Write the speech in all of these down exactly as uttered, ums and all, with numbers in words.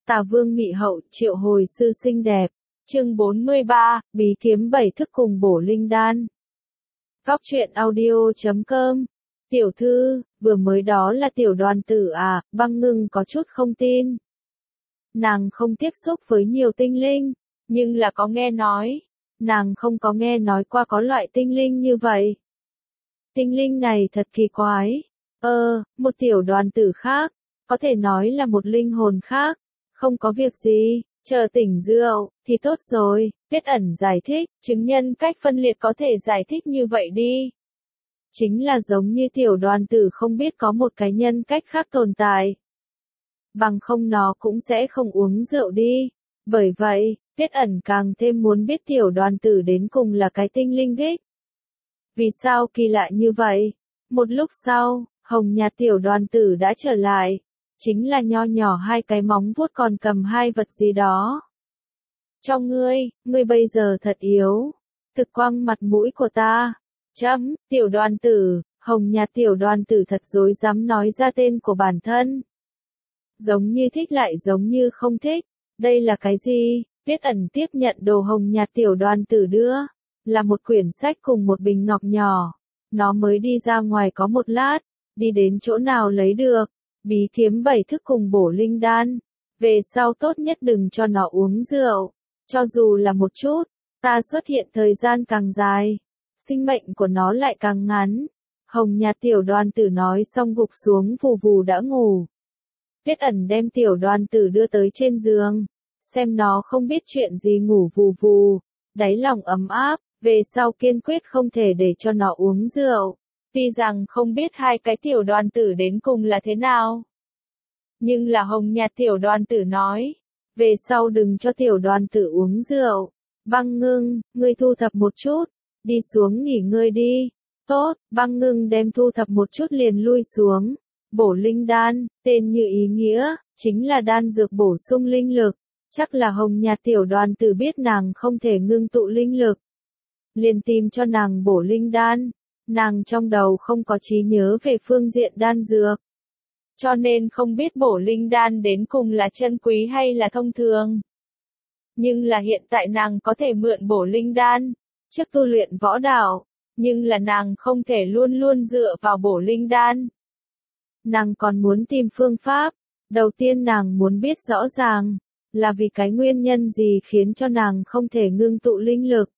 Tà Vương Mị Hậu triệu hồi sư xinh đẹp. Chương bốn mươi ba, Bí kiếm bảy thức cùng bổ linh đan. Góc truyện audio chấm com. Tiểu thư, vừa mới đó là tiểu đoàn tử à? Băng Ngưng có chút không tin. Nàng không tiếp xúc với nhiều tinh linh, nhưng là có nghe nói. Nàng không có nghe nói qua có loại tinh linh như vậy. Tinh linh này thật kỳ quái. Ơ, một tiểu đoàn tử khác, có thể nói là một linh hồn khác. Không có việc gì, chờ tỉnh rượu, thì tốt rồi. Tuyết Ẩn giải thích, chứng nhân cách phân liệt có thể giải thích như vậy đi. Chính là giống như tiểu đoàn tử không biết có một cái nhân cách khác tồn tại. Bằng không nó cũng sẽ không uống rượu đi. Bởi vậy, Tuyết Ẩn càng thêm muốn biết tiểu đoàn tử đến cùng là cái tinh linh thích. Vì sao kỳ lạ như vậy? Một lúc sau, hồng nhạt tiểu đoàn tử đã trở lại. Chính là nho nhỏ hai cái móng vuốt còn cầm hai vật gì đó. Cho ngươi, ngươi bây giờ thật yếu. Thực quăng mặt mũi của ta. Chấm, tiểu đoàn tử, hồng nhạt tiểu đoàn tử thật dối dám nói ra tên của bản thân. Giống như thích lại giống như không thích. Đây là cái gì? Tuyết Ẩn tiếp nhận đồ hồng nhạt tiểu đoàn tử đưa. Là một quyển sách cùng một bình ngọc nhỏ. Nó mới đi ra ngoài có một lát. Đi đến chỗ nào lấy được. Bí kiếm bảy thức cùng bổ linh đan. Về sau tốt nhất đừng cho nó uống rượu. Cho dù là một chút, ta xuất hiện thời gian càng dài, sinh mệnh của nó lại càng ngắn. Hồng nhạt tiểu đoàn tử nói xong gục xuống vù vù đã ngủ. Tuyết Ẩn đem tiểu đoàn tử đưa tới trên giường. Xem nó không biết chuyện gì ngủ vù vù. Đáy lòng ấm áp, về sau kiên quyết không thể để cho nó uống rượu. Tuy rằng không biết hai cái tiểu đoàn tử đến cùng là thế nào. Nhưng là hồng nhạt tiểu đoàn tử nói. Về sau đừng cho tiểu đoàn tử uống rượu. Băng Ngưng, ngươi thu thập một chút. Đi xuống nghỉ ngơi đi. Tốt, Băng Ngưng đem thu thập một chút liền lui xuống. Bổ linh đan, tên như ý nghĩa, chính là đan dược bổ sung linh lực. Chắc là hồng nhạt tiểu đoàn tử biết nàng không thể ngưng tụ linh lực. Liền tìm cho nàng bổ linh đan. Nàng trong đầu không có trí nhớ về phương diện đan dược. Cho nên không biết bổ linh đan đến cùng là chân quý hay là thông thường. Nhưng là hiện tại nàng có thể mượn bổ linh đan, trước tu luyện võ đạo, nhưng là nàng không thể luôn luôn dựa vào bổ linh đan. Nàng còn muốn tìm phương pháp, đầu tiên nàng muốn biết rõ ràng, là vì cái nguyên nhân gì khiến cho nàng không thể ngưng tụ linh lực.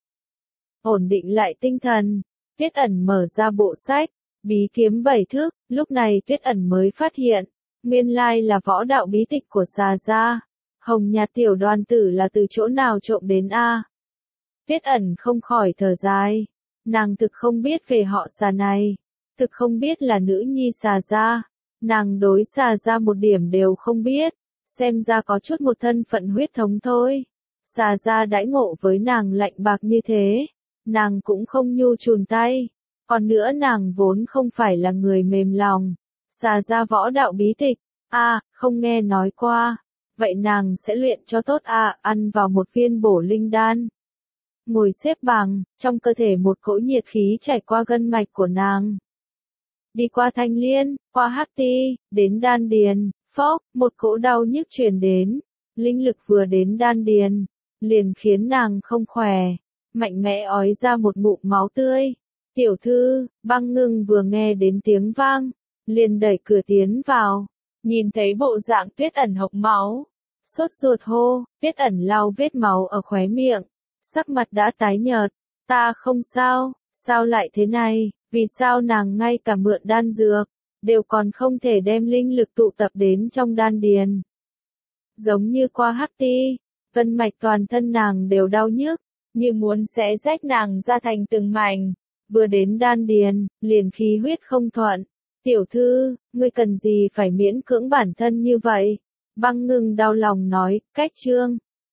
Ổn định lại tinh thần. Tuyết Ẩn mở ra bộ sách, bí kiếm bảy thức, lúc này Tuyết Ẩn mới phát hiện, nguyên lai là võ đạo bí tịch của Xà gia. Hồng nhạt tiểu đoàn tử là từ chỗ nào trộm đến a? Tuyết Ẩn không khỏi thở dài, nàng thực không biết về họ Xà này, thực không biết là nữ nhi Xà gia, nàng đối Xà gia một điểm đều không biết, xem ra có chút một thân phận huyết thống thôi. Xà gia đãi ngộ với nàng lạnh bạc như thế. Nàng cũng không nhu chùn tay. Còn nữa nàng vốn không phải là người mềm lòng. Xà gia võ đạo bí tịch. a à, không nghe nói qua. Vậy nàng sẽ luyện cho tốt à, ăn vào một viên bổ linh đan. Ngồi xếp bằng, trong cơ thể một cỗ nhiệt khí chảy qua gân mạch của nàng. Đi qua thanh liên, qua hắc ti, đến đan điền, phốc, một cỗ đau nhức truyền đến. Linh lực vừa đến đan điền, liền khiến nàng không khỏe. Mạnh mẽ ói ra một ngụm máu tươi. Tiểu thư, Băng Ngưng vừa nghe đến tiếng vang, liền đẩy cửa tiến vào, nhìn thấy bộ dạng Tuyết Ẩn hộc máu, sốt ruột hô. Tuyết Ẩn lau vết máu ở khóe miệng, sắc mặt đã tái nhợt. Ta không sao, sao lại thế này, vì sao nàng ngay cả mượn đan dược, đều còn không thể đem linh lực tụ tập đến trong đan điền. Giống như qua hắc ti, gân mạch toàn thân nàng đều đau nhức. Như muốn xé rách nàng ra thành từng mảnh, vừa đến đan điền, liền khí huyết không thuận. Tiểu thư, ngươi cần gì phải miễn cưỡng bản thân như vậy? Băng Ngưng đau lòng nói, cách chương.